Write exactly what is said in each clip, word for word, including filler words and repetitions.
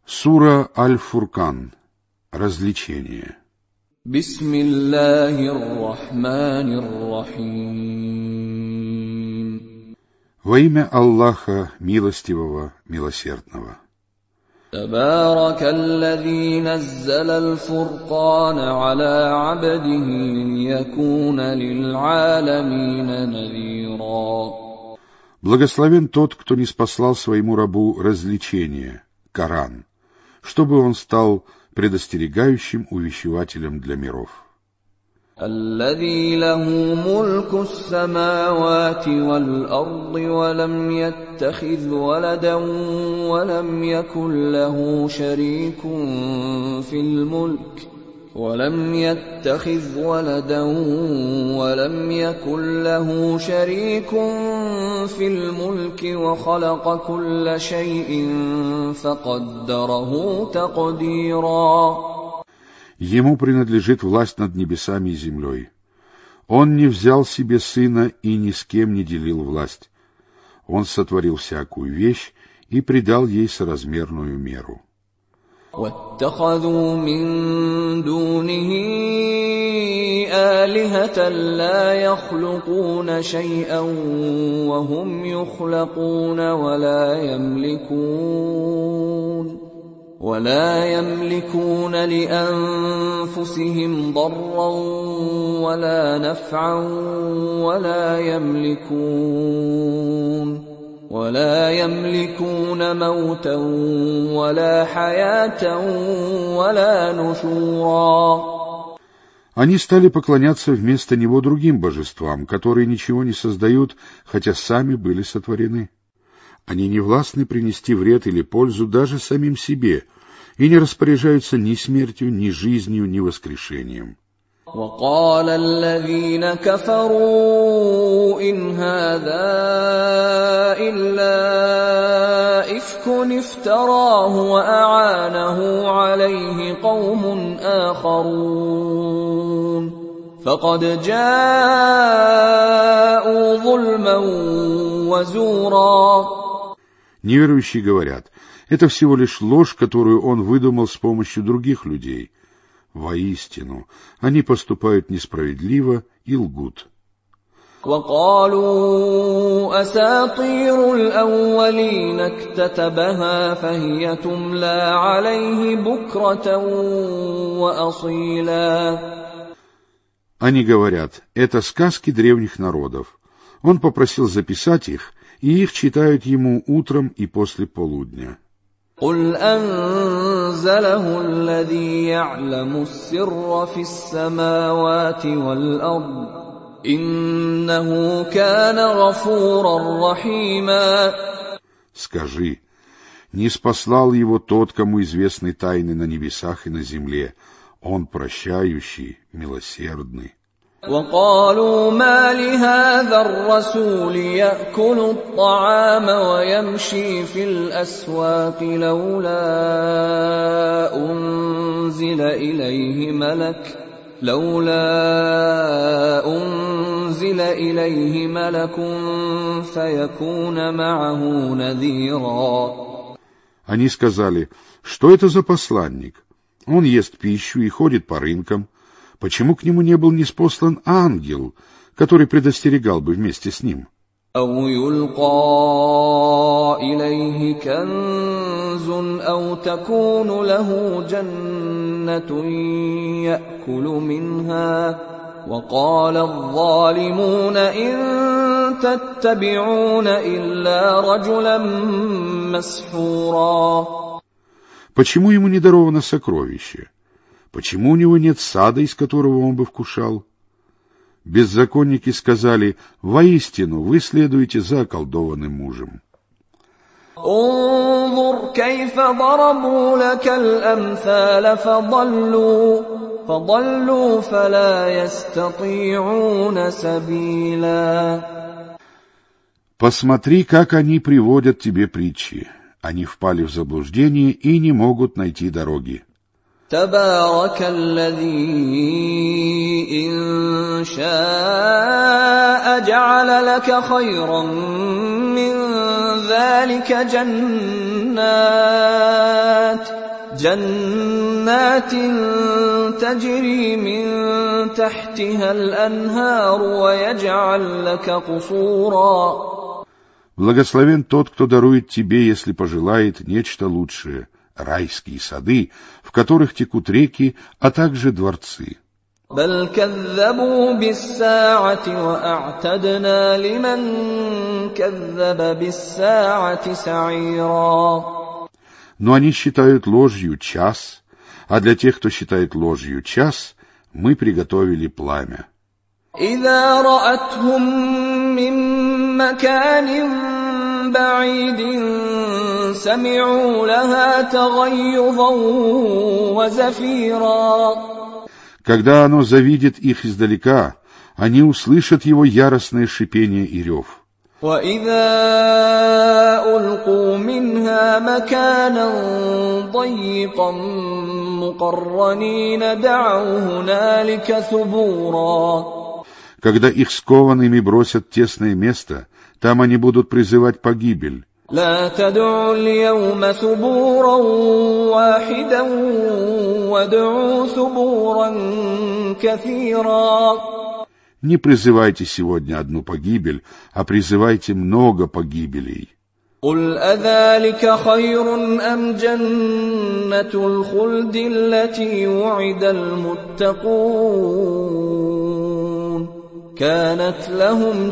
Сура Аль-Фуркан. Развлечение. Бисмиллахир-рахманир-рахим. Во имя Аллаха, милостивого, милосердного. Табаракаллази наззалал фуркана аля абдихи лиякуна лил'алямина надзира. Благословен тот, кто ниспослал своему рабу развлечение, Коран, чтобы он стал предостерегающим увещевателем для миров. الذي له ملك السماوات والأرض ولم يتخذ ولدا ولم يكن له شريك في الملك ولم يتخذ ولدا ولم يكن له شريك في الملك وخلق كل شيء فقدره تقديرا. Ему принадлежит власть над небесами и землей. Он не взял себе сына и ни с кем не делил власть. Он сотворил всякую вещь и придал ей соразмерную меру. واتخذوا من دونه آلهة لا يخلقون شيئا وهم يخلقون ولا يملكون ولا يملكون لأنفسهم ضرا ولا نفعا ولا يملكون ولا يملكون موتا ولا حياة ولا نشورا. Они стали поклоняться вместо него другим божествам, которые ничего не создают, хотя сами были сотворены. Они не властны принести вред или пользу даже самим себе и не распоряжаются ни смертью, ни жизнью, ни воскрешением. وقال الذين كفروا إن هذا إلا إفك افتراه وأعانه عليه قوم آخرون فقد جاءوا ظلما وزورا. Неверующие говорят, это всего лишь ложь, которую он выдумал с помощью других людей. Воистину, они поступают несправедливо и лгут. وقالوا أساطير الأولين اكتتبها فهي تملى عليه بكرة وأصيلا. Они говорят, это сказки древних народов. Он попросил записать их, и их читают ему утром и после полудня. قل أنزله الذي يعلم السر في السماوات والأرض إنه كان غفورا رحيما. Скажи, ниспослал его тот, кому известны тайны на небесах и на земле. Он прощающий, милосердный. وقالوا ما لهذا الرسول يأكل الطعام ويمشي في الأسواق لولا أنزل إليه ملك لولا أنزل إليه ملك فيكون معه نذيرا. Они сказали, что это за посланник? Он ест пищу и ходит по рынкам. Почему к нему не был ниспослан ангел, который предостерегал бы вместе с ним? أو يلقى إليه كنز أو تكون له جنة يأكل منها وقال الظالمون إن تتبعون إلا رجلا مسحورا. Почему ему не даровано сокровище? Почему у него нет сада, из которого он бы вкушал? Беззаконники сказали, воистину вы следуете за околдованным мужем. انظر كيف ضربوا لك الأمثال فضلوا فضلوا فلا يستطيعون سبيلا. Посмотри, как они приводят тебе притчи. Они впали в заблуждение и не могут найти дороги. تبارك الذي إن شاء جعل لك خيرا من ذلك جنات جنات تجري من تحتها الأنهار ويجعل لك قصورا. Благословен тот, кто дарует тебе, если пожелает, нечто лучшее, райские сады, в которых текут реки, а также дворцы. بل كذبوا بالساعة وأعتدنا لمن كذب بالساعة سعيرا. Но они считают ложью час, а для тех, кто считает ложью час, мы приготовили пламя. إذا رأتهم من مكان بعيد سمعوا لها تغيظا وزفيرا. Когда оно завидит их издалека, они услышат его яростное шипение и рев. وَإِذَا أُلْقُوا مِنْهَا مَكَانًا ضَيِّقًا مُقَرَّنِينَ دَعَوْا هُنَالِكَ ثُبُورًا. Когда их скованными бросят в тесное место, там они будут призывать погибель. لا تدعوا اليوم ثبورا واحدا وادعوا ثبورا كثيرا. Не призывайте сегодня одну погибель, а призывайте много погибелей. قل أذلك خير أم جنة الخلد التي وعد المتقون كانت لهم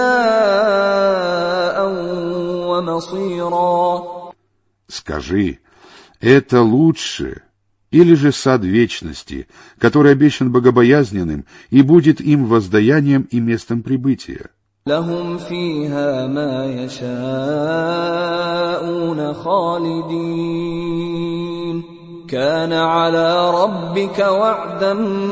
جزاء ومصيرا. Скажи, это лучше или же сад вечности, который обещан богобоязненным и будет им воздаянием и местом прибытия? لهم فيها ما يشاءون خالدين كان على ربك وعدا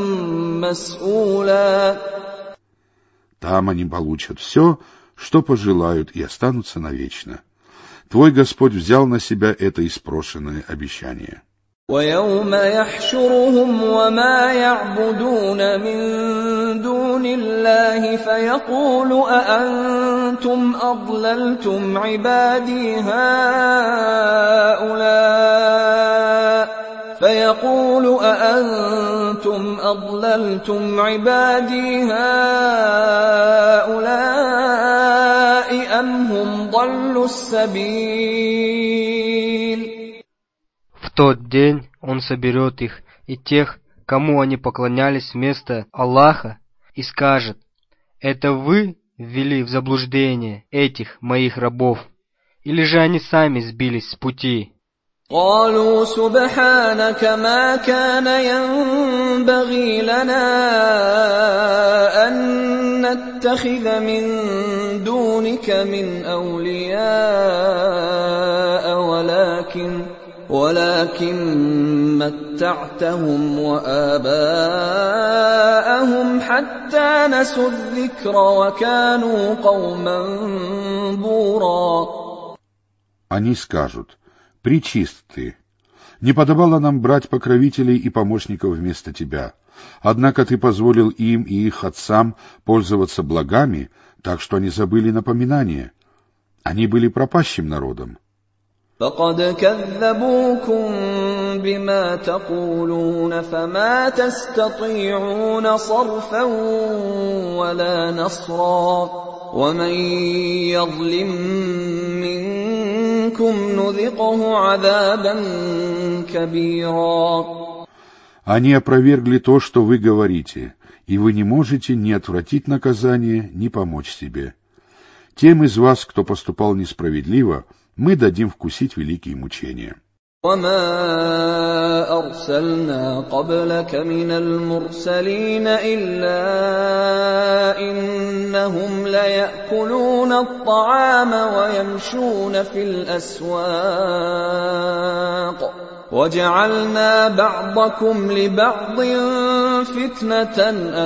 مسئولا. Там они получат все, что пожелают, и останутся навечно. Твой Господь взял на себя это испрошенное обещание. وَيَوْمَ يَحْشُرُهُمْ وَمَا يَعْبُدُونَ مِن دُونِ اللَّهِ فَيَقُولُ أَأَنْتُمْ أَضْلَلْتُمْ عِبَادِي هَؤُلَاءِ فيقول أأنتم أضللتم عبادي هؤلاء أم هم ضلوا السبيل. В тот день Он соберет их и тех, кому они поклонялись вместо Аллаха, и скажет: это вы ввели в заблуждение этих моих рабов, или же они сами сбились с пути? قالوا سبحانك ما كان ينبغي لنا أن نتخذ من دونك من أولياء ولكن ولكن متعتهم وآباءهم حتى نسوا الذكر وكانوا قوما بورا. Они скажут: пречист ты. Не подобало нам брать покровителей и помощников вместо тебя. Однако ты позволил им и их отцам пользоваться благами, так что они забыли напоминание. Они были пропащим народом. فقد كذبوكم بما تقولون فما تستطيعون صرفا ولا نصرا ومن يظلم منكم نذقه عذابا كبيرا. Они опровергли то, что вы говорите, и вы не можете ни отвратить наказание, ни помочь себе. Тем из вас, кто поступал несправедливо, мы дадим вкусить великие мучения. وَمَا أَرْسَلْنَا قَبْلَكَ مِنَ الْمُرْسَلِينَ إِلَّا إِنَّهُمْ لَيَأْكُلُونَ الطَّعَامَ وَيَمْشُونَ فِي الْأَسْوَاقِ وَجَعَلْنَا بَعْضَكُمْ لِبَعْضٍ فِتْنَةً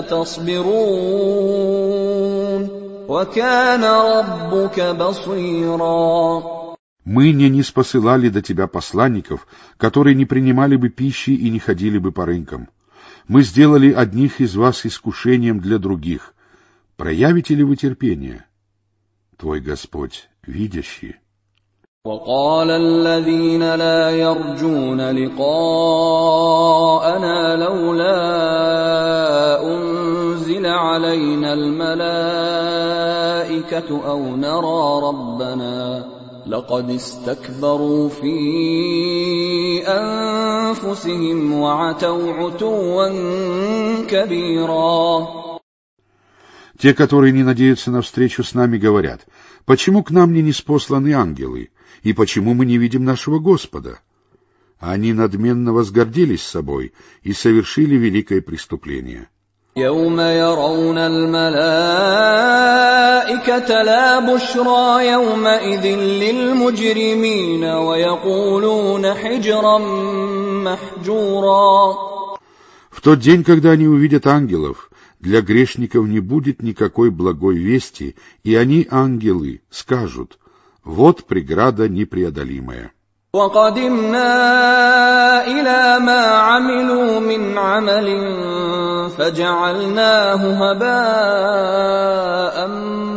أَتَصْبِرُونَ وَكَانَ رَبُّكَ بَصِيرًا. Мы не ниспосылали до тебя посланников, которые не принимали бы пищи и не ходили бы по рынкам. Мы сделали одних из вас искушением для других. Проявите ли вы терпение? Твой Господь видящий. وقال الذين لا يرجون لقاءنا لولا أنزل علينا الملائكة أو نرى ربنا لقد استكبروا في أنفسهم وعتوا عتوا كبيرا. Те, которые не надеются на встречу с нами, говорят: почему к нам не ниспосланы ангелы, и почему мы не видим нашего Господа? Они надменно возгордились собой и совершили великое преступление. يوم يرون الملائكة لا بشرى يومئذ للمجرمين ويقولون حجرا محجورا. В тот день, когда они увидят ангелов, для грешников не будет никакой благой вести, и они, ангелы, скажут: вот преграда непреодолимая. وَقَدِمْنَا إِلَى مَا عَمِلُوا مِنْ عَمَلٍ فَجَعَلْنَاهُ هَبَاءً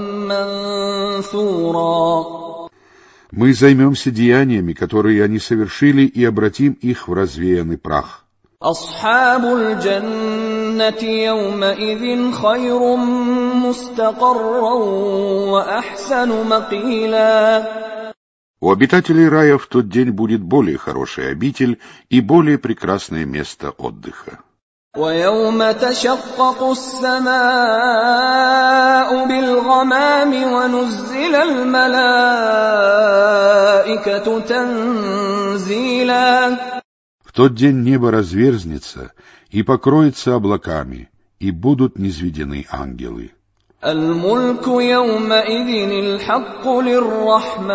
مَنْثُورًا. Мы займемся деяниями, которые они совершили, и обратим их в развеянный прах. أَصْحَابُ الْجَنَّةِ يَوْمَئِذٍ خَيْرٌ مُسْتَقَرًّا وَأَحْسَنُ مَقِيلًا. У обитателей рая в тот день будет более хороший обитель и более прекрасное место отдыха. وَيَوْمَ تَشَقَّقُ السَّمَاءُ بِالْغَمَامِ وَنُزِّلَ الْمَلَائِكَةُ تَنزِيلًا. В тот день небо разверзнется и покроется облаками, и будут низведены ангелы. الملك يومئذ الحق للرحمن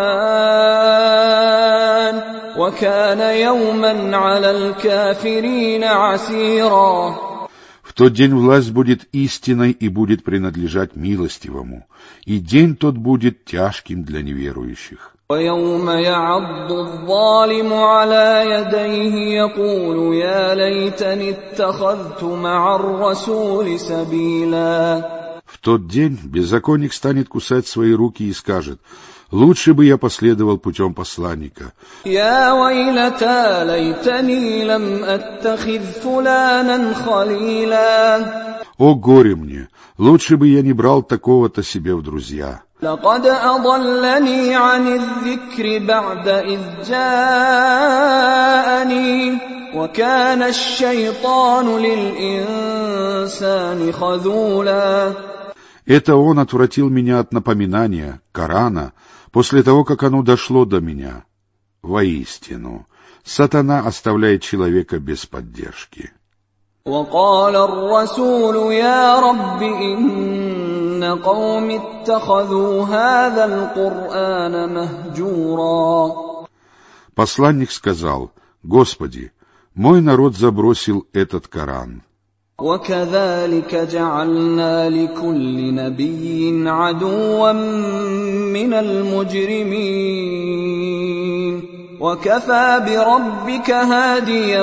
وكان يوما على الكافرين عسيرا. В тот день власть будет истинной и будет принадлежать милостивому, и день тот будет тяжким для неверующих. ويوم يعض الظالم على يديه يقول يا ليتني اتخذت مع الرسول سبيلا. В тот день беззаконник станет кусать свои руки и скажет: лучше бы я последовал путем посланника. يا ويلتى ليتني لم أتخذ فلانا خليلا. О горе мне, лучше бы я не брал такого-то себе в друзья. لقد أضلني عن الذكر بعد إذ جاءني وكان الشيطان للإنسان خذولا. Это он отвратил меня от напоминания, Корана, после того, как оно дошло до меня. Воистину, сатана оставляет человека без поддержки. وقال الرسول يا رب إن قوم اتخذوا هذا القرآن مهجورا. Посланник сказал: Господи, мой народ забросил этот Коран. وكذلك جعلنا لكل نبي عدوا من المجرمين وكفى بربك هاديا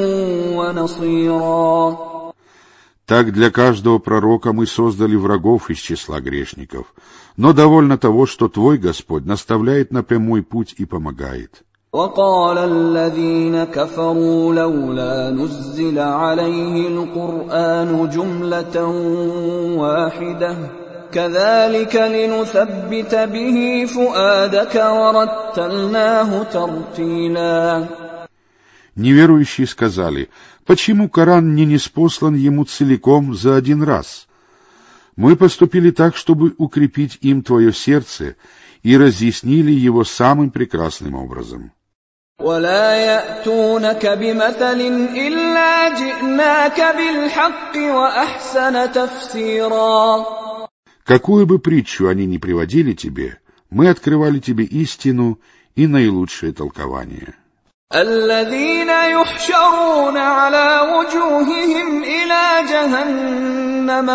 ونصيرا. Так для каждого пророка мы создали врагов из числа грешников, но довольно того, что твой Господь наставляет на прямой путь и помогает. وقال الذين كفروا لولا نزل عليه القرآن جملة واحدة كذلك لنثبت به فؤادك ورتلناه ترتيلا. Неверующие сказали: почему Коран не ниспослан ему целиком за один раз? Мы поступили так, чтобы укрепить им твое сердце, и разъяснили его самым прекрасным образом. ولا يأتونك بمثل إلا جئناك بالحق وأحسن تفسيرا. Какую бы притчу они ни приводили тебе, мы открывали тебе истину и наилучшее толкование. الذين يحشرون على وجوههم إلى جهنم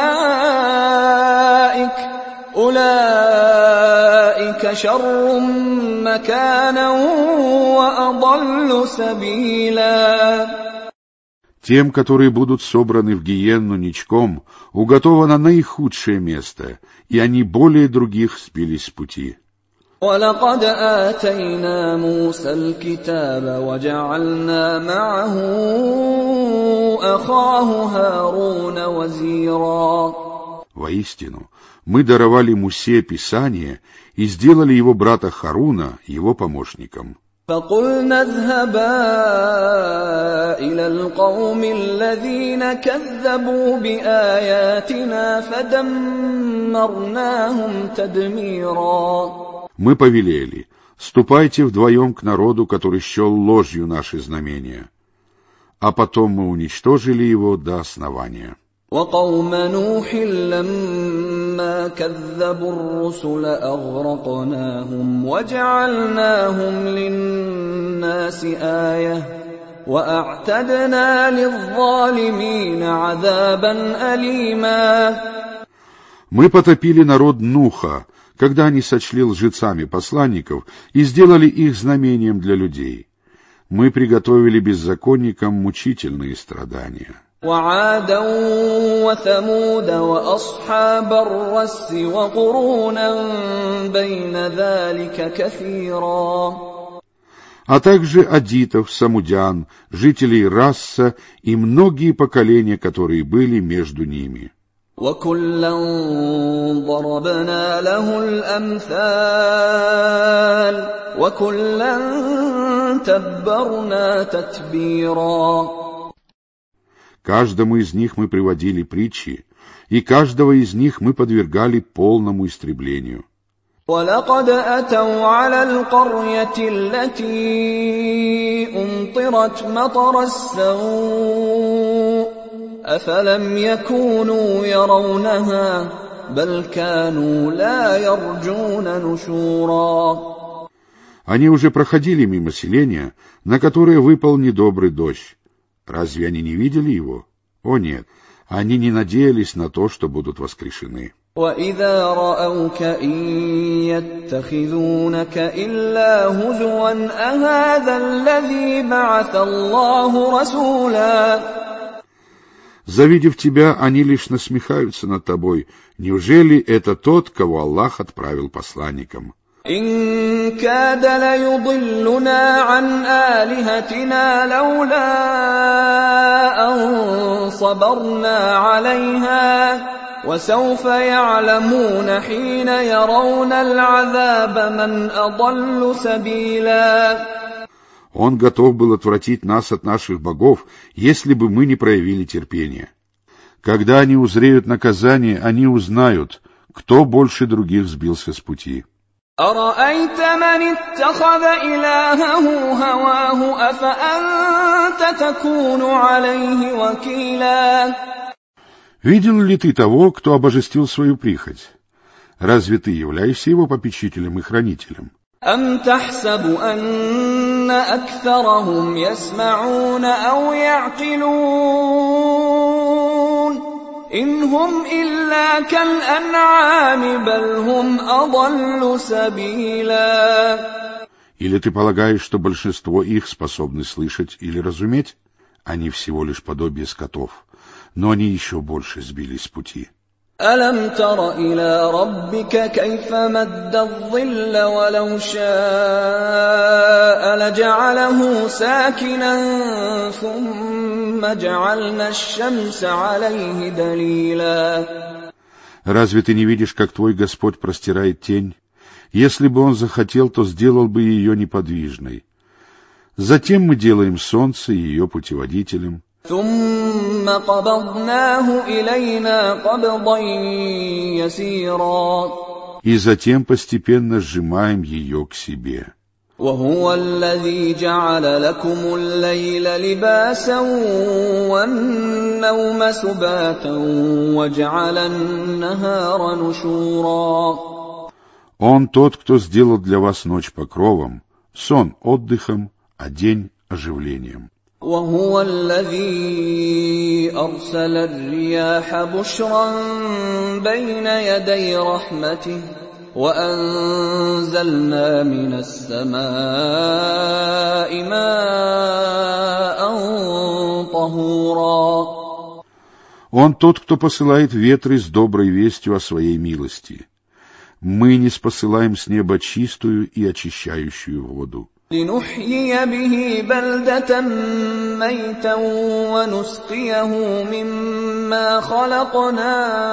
أولئك أولئك شر مكانا وأضل سبيلا. Тем, которые будут собраны в гиенну ничком, уготовано наихудшее место, и они более других сбились с пути. وَلَقَدْ آتَيْنَا مُوسَى الْكِتَابَ وَجَعَلْنَا مَعَهُ أَخَاهُ هَارُونَ وَزِيرًا. Воистину, мы даровали Мусе Писание и сделали его брата Харуна его помощником. فَقُلْنَا اذْهَبَا إِلَى الْقَوْمِ الَّذِينَ كَذَّبُوا بِآيَاتِنَا فَدَمَّرْنَاهُمْ تَدْمِيرًا. Мы повелели: ступайте вдвоем к народу, который счел ложью наши знамения, а потом мы уничтожили его до основания. وَقَوْمَ نُوحٍ لَمَّا كَذَّبُوا الرُّسُلَ أَغْرَقْنَاهُمْ وَجَعَلْنَاهُمْ لِلنَّاسِ آيَةً وَأَعْتَدْنَا لِلظَّالِمِينَ عَذَابًا أَلِيمًا. Мы потопили народ Нуха, когда они сочли лжецами посланников и сделали их знамением для людей. Мы приготовили беззаконникам мучительные страдания. وَعَادًا وَثَمُودَ وَأَصْحَابَ الرَّسِّ وَقُرُونًا بَيْنَ ذَلِكَ كَثِيرًا. А также адитов, самудян, жителей Расса и многие поколения, которые были между ними. وَكُلًّا ضَرَبْنَا لَهُ الْأَمْثَالَ وَكُلًّا تَبَّرْنَا تَتْبِيرًا. Каждому из них мы приводили притчи, и каждого из них мы подвергали полному истреблению. وَلَقَدْ أَتَوْا عَلَى الْقَرْيَةِ الَّتِي أُمْطِرَتْ مَطَرَ السَّوْءِ أَفَلَمْ يَكُونُوا يَرَوْنَهَا بَلْ كَانُوا لَا يَرْجُونَ نُشُورًا. Они уже проходили мимо селения, на которое выпал недобрый дождь. Разве они не видели его? О нет, они не надеялись на то, что будут воскрешены. وَإِذَا رَأَوْكَ إِن يَتَّخِذُونَكَ إِلَّا هُزُوًا أَهَذَا الَّذِي بَعَثَ اللَّهُ رَسُولًا. Завидев тебя, они лишь насмехаются над тобой. Неужели это тот, кого Аллах отправил посланником? إِن كَادَ لَيُضِلُّنَا عَنْ آلِهَتِنَا لَوْلَا أَن صَبَرْنَا عَلَيْهَا وَسَوْفَ يَعْلَمُونَ حِينَ يَرَوْنَ الْعَذَابَ مَنْ أَضَلُّ سَبِيلًا. Он готов был отвратить нас от наших богов, если бы мы не проявили терпения. Когда они узреют наказание, они узнают, кто больше других сбился с пути. أَرَأَيْتَ مَنِ اتَّخَذَ إِلَٰهَهُ هَوَاهُ أَفَأَنتَ تَكُونُ عَلَيْهِ وَكِيلًا. Видел ли ты того, кто обожествил свою прихоть? Разве ты являешься его попечителем и хранителем? أَمْ تَحْسَبُ أَنَّ أَكْثَرَهُمْ يَسْمَعُونَ أَوْ يَعْقِلُونَ إِنْ هُمْ إِلَّا كَالْأَنْعَامِ بَلْ هُمْ أَضَلُّ سَبِيلًا. Или ты полагаешь, что большинство их способны слышать или разуметь? Они всего лишь подобие скотов, но они еще больше сбились с пути. أَلَمْ تَرَ إِلَى رَبِّكَ كَيْفَ مَدَّ الظِّلَّ وَلَوْ شَاءَ لَجَعَلَهُ سَاكِنًا ثُمَّ جَعَلْنَا الشَّمْسَ عَلَيْهِ دَلِيلًا. Разве ты не видишь, как твой Господь простирает тень? Если бы Он захотел, то сделал бы ее неподвижной. Затем мы делаем солнце ее путеводителем. ثُمَّ قَبَضْنَاهُ إِلَيْنَا قَبْضًا يَسِيرًا. И затем постепенно сжимаем ее к себе. وَهُوَ الَّذِي جَعَلَ لَكُمُ اللَّيْلَ لِبَاسًا وَالنَّوْمَ سُبَاتًا وَجَعَلَ النَّهَارَ نُشُورًا. Он тот, кто сделал для вас ночь покровом, сон отдыхом, а день оживлением. وَهُوَ الَّذِي أَرْسَلَ الرِّيَاحَ بُشْرًا بَيْنَ يَدَيْ رَحْمَتِهِ وَأَنزَلْنَا مِنَ السَّمَاءِ مَاءً طَهُورًا. Он тот, кто посылает ветры с доброй вестью о своей милости. мы не спосылаем с неба чистую и очищающую воду. لنحيي به بلدة ميتا ونسقيه مما خلقنا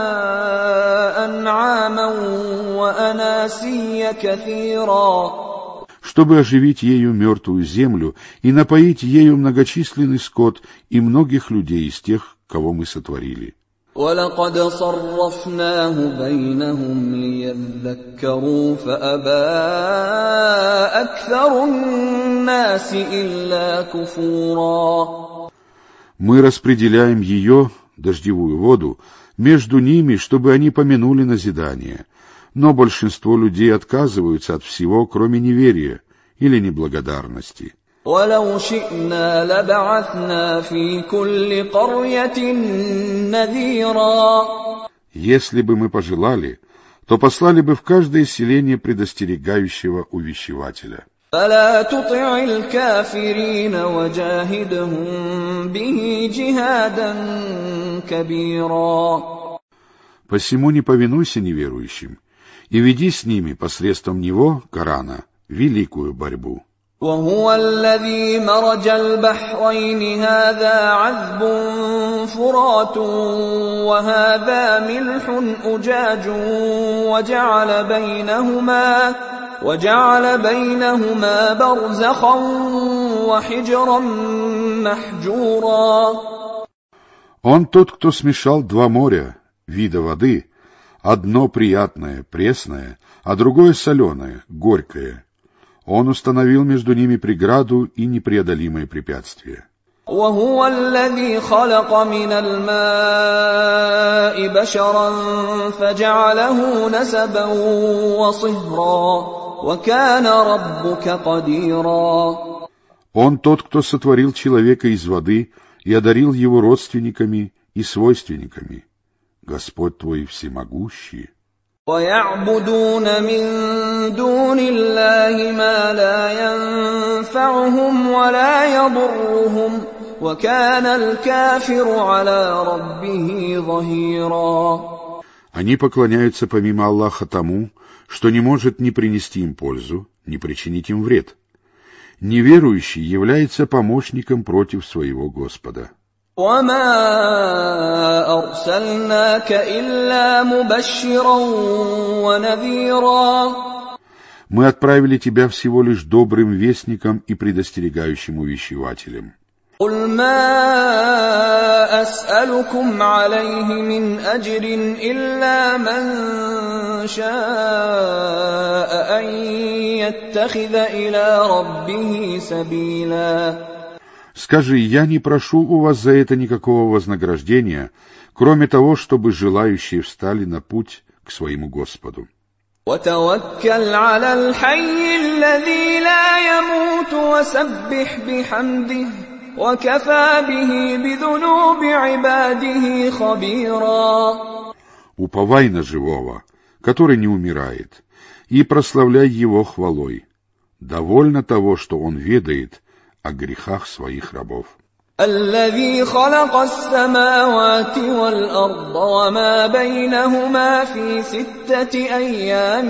أنعاما وأناسيا كثيرا. Чтобы оживить ею мертвую землю и напоить ею многочисленный скот и многих людей из тех, кого мы сотворили. وَلَقَدْ صَرَّفْنَاهُ بَيْنَهُمْ لِيَذَّكَّرُوا فَأَبَى أَكْثَرُ النَّاسِ إِلَّا كُفُورًا. Мы распределяем ее, дождевую воду, между ними, чтобы они помянули назидание, но большинство людей отказываются от всего, кроме неверия или неблагодарности. وَلَوْ شِئْنَا لَبَعَثْنَا فِي كُلِّ قَرْيَةٍ نَذِيرًا. Если бы мы пожелали, то послали бы в каждое селение предостерегающего увещевателя. فَلَا تُطِعِ الْكَافِرِينَ وَجَاهِدْهُم بِهِ جِهَادًا كَبِيرًا. Посему не повинуйся неверующим и веди с ними посредством него, Корана, великую борьбу. وهو الذي مرج البحرين هذا عذب فرات وهذا ملح أجاج وجعل بينهما وجعل بينهما برزخا وحجرا محجورا. Он тот, кто смешал два моря, вида воды, одно приятное, пресное, а другое соленое, горькое. Он установил между ними преграду и непреодолимое препятствие. وهو الذي خلق من الماء بشرا فجعله نسبا وصهرا وكان ربك قديرا. Он тот, кто сотворил человека из воды и одарил его родственниками и свойственниками. Господь твой всемогущий. وَيَعْبُدُونَ مِن دُونِ اللَّهِ مَا لَا يَنفَعُهُمْ وَلَا يَضُرُّهُمْ وَكَانَ الْكَافِرُ عَلَى رَبِّهِ ظَهِيرًا. Они поклоняются помимо Аллаха тому, что не может ни принести им пользу, ни причинить им вред. Неверующий является помощником против своего Господа. وَمَا أَرْسَلْنَاكَ إِلَّا مُبَشِّرًا وَنَذِيرًا. Мы отправили тебя всего лишь добрым вестником и предостерегающим увещевателем. قُلْ مَا أَسْأَلُكُمْ عَلَيْهِ مِنْ أَجْرٍ إِلَّا مَنْ شَاءَ أَنْ يَتَّخِذَ إِلَى رَبِّهِ سَبِيلًا. Скажи, я не прошу у вас за это никакого вознаграждения, кроме того, чтобы желающие встали на путь к своему Господу. وَتَوَكَّلْ عَلَى الْحَيِّ الَّذِي لَا يَمُوتُ وَسَبِّحْ بِحَمْدِهِ وَكَفَى بِهِ بِذُنُوبِ عِبَادِهِ خَبِيرًا. Уповай на живого, который не умирает, и прославляй его хвалой. Довольно того, что он ведает о грехах своих рабов. الذي خلق السماوات والأرض وما بينهما في ستة أيام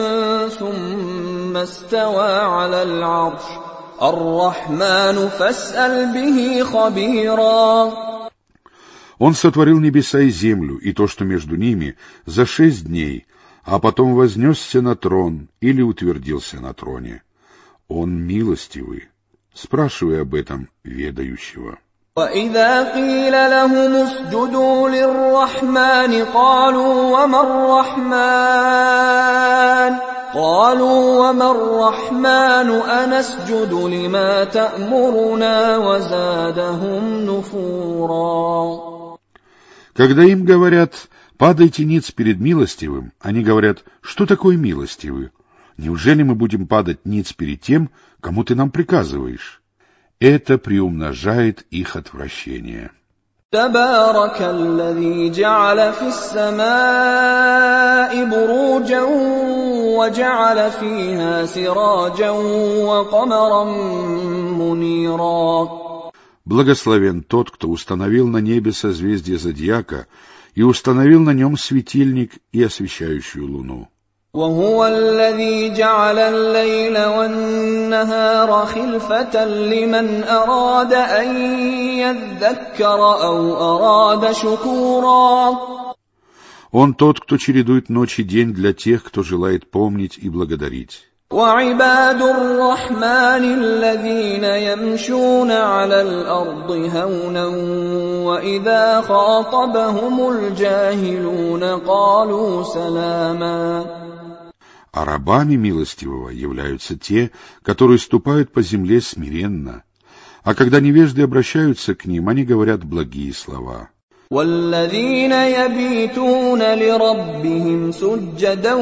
ثم استوى على العرش الرحمن فاسأل به خبيرا. Он сотворил небеса и землю, и то, что между ними, за шесть дней, а потом вознесся на трон или утвердился на троне. Он милостивый. Спрашивай об этом ведающего. وَإِذَا قِيلَ لَهُمُ اسْجُدُوا لِلرَّحْمَنِ قَالُوا وَمَا الرَّحْمَنُ قَالُوا وَمَا الرَّحْمَنُ أَنَسْجُدُ لِمَا تَأْمُرُنَا وَزَادَهُمْ نُفُورًا. Когда им говорят «падайте ниц перед милостивым», они говорят «что такое милостивый? Неужели мы будем падать ниц перед тем, кому ты нам приказываешь?» Это приумножает их отвращение. تبارك الذي جعل في السماء بروجا وجعل فيها سراجا وقمرا منيرا. Благословен тот, кто установил на небе созвездие зодиака и установил на нем светильник и освещающую луну. وهو الذي جعل الليل والنهار خلفة لمن أراد أن يذكر أو أراد شكورا. Он тот, кто чередует ночь и день для тех, кто желает помнить и благодарить. وعباد الرحمن الذين يمشون على الأرض هونا وإذا خاطبهم الجاهلون قالوا سلاما. А рабами милостивого являются те, которые ступают по земле смиренно, а когда невежды обращаются к ним, они говорят благие слова. والذين يبيتون لربهم سجدا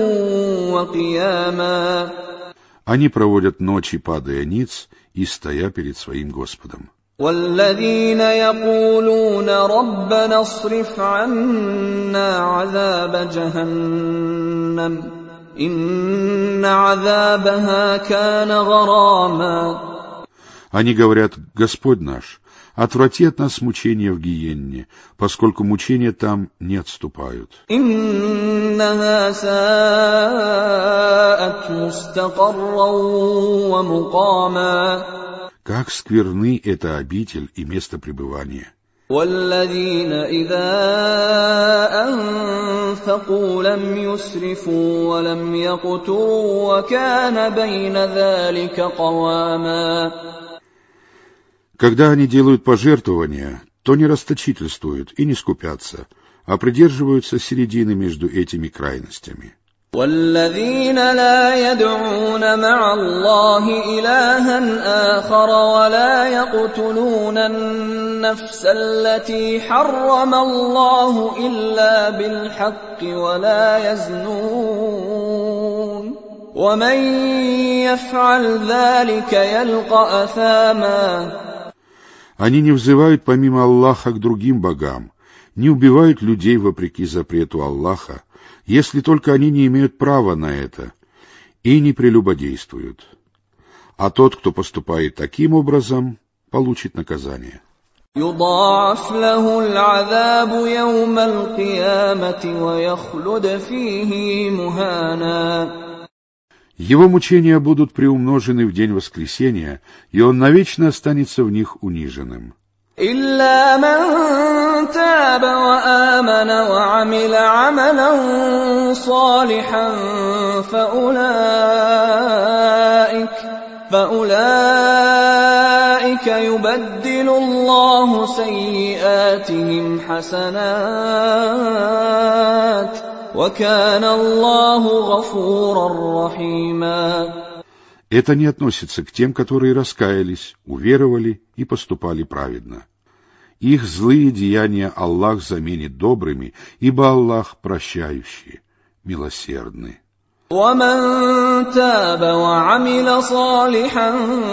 وقياما. Они проводят ночи, падая ниц и стоя перед своим Господом. والذين يقولون ربنا اصرف عنا عذاب جهنم إن عذابها كان غراما. Они говорят: Господь наш, отврати от нас мучения в гиенне, поскольку мучения там не отступают. إنها ساءت مستقرا ومقاما. Как скверны эта обитель и место пребывания. والذين إذا أنفقوا لم يسرفوا ولم يقتروا وكان بين ذلك قواما. Когда они делают пожертвования, то не расточительствуют и не скупятся, а придерживаются середины между этими крайностями. والذين لا يدعون مع الله إلها آخر ولا يقتلون النفس التي حرم الله إلا بالحق ولا يزنون ومن يفعل ذلك يلقى أثاما. Они не взывают помимо Аллаха к другим богам, не убивают людей вопреки запрету Аллаха, если только они не имеют права на это, и не прелюбодействуют. А тот, кто поступает таким образом, получит наказание. يضاعف له العذاب يوم القيامة ويخلد فيه مهانا. Его мучения будут приумножены в день воскресения, и он навечно останется в них униженным. إلا من تاب وآمن وعمل عملا صالحا فأولئك فأولئك يبدل الله سيئاتهم حسنات وكان الله غفورا رحيما. Это не относится к тем, которые раскаялись, уверовали и поступали праведно. Их злые деяния Аллах заменит добрыми, ибо Аллах прощающий, милосердный. ومن تاب وعمل صالحا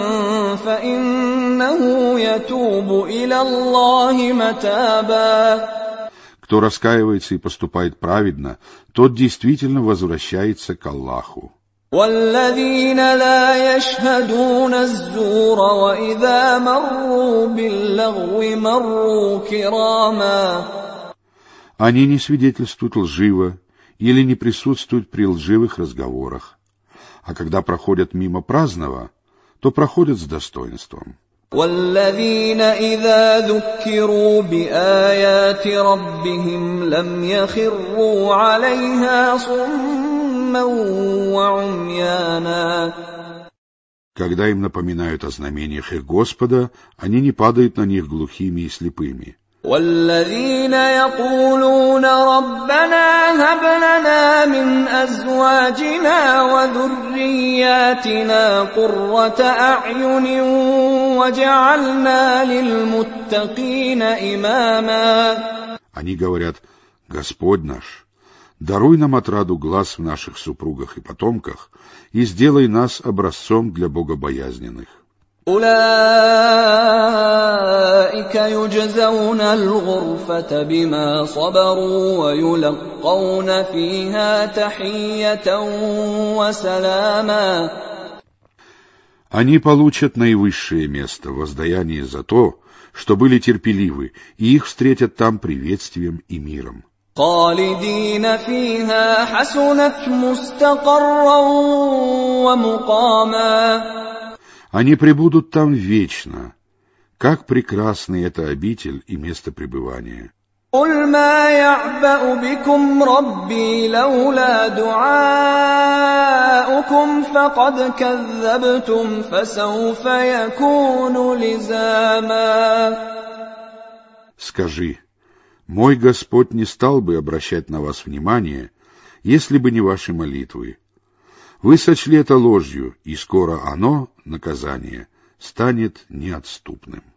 فإنه يتوب إلى الله متابا. Кто раскаивается и поступает праведно, тот действительно возвращается к Аллаху. والذين لا يشهدون الزور وإذا مروا باللغو مروا كراما. Они не свидетельствуют лживо или не присутствуют при лживых разговорах, а когда проходят мимо праздного, то проходят с достоинством. والذين إذا ذكروا بآيات ربهم لم يخروا عليها صما وعميانا. Когда им напоминают о знамениях их Господа, они не падают на них глухими и слепыми. والذين يقولون ربنا هب لنا من أزواجنا وذرياتنا قرة أعين وجعلنا للمتقين إماما. Они говорят: Господь наш, даруй нам отраду глаз в наших супругах и потомках и сделай нас образцом для богобоязненных. أولئك يجزون الغرفة بما صبروا ويلقون فيها تحية وسلاما. Они получат наивысшее место в воздаянии за то, что были терпеливы, и их встретят там приветствием и миром. خالدين فيها حسنت مستقرا ومقاما. Они пребудут там вечно. Как прекрасны эта обитель и место пребывания. قل ما يعبأ بكم ربي لولا دعاؤكم فقد كذبتم فسوف يكون لزاما. Скажи, мой Господь не стал бы обращать на вас внимание, если бы не ваши молитвы. Вы сочли это ложью, и скоро оно, наказание, станет неотступным.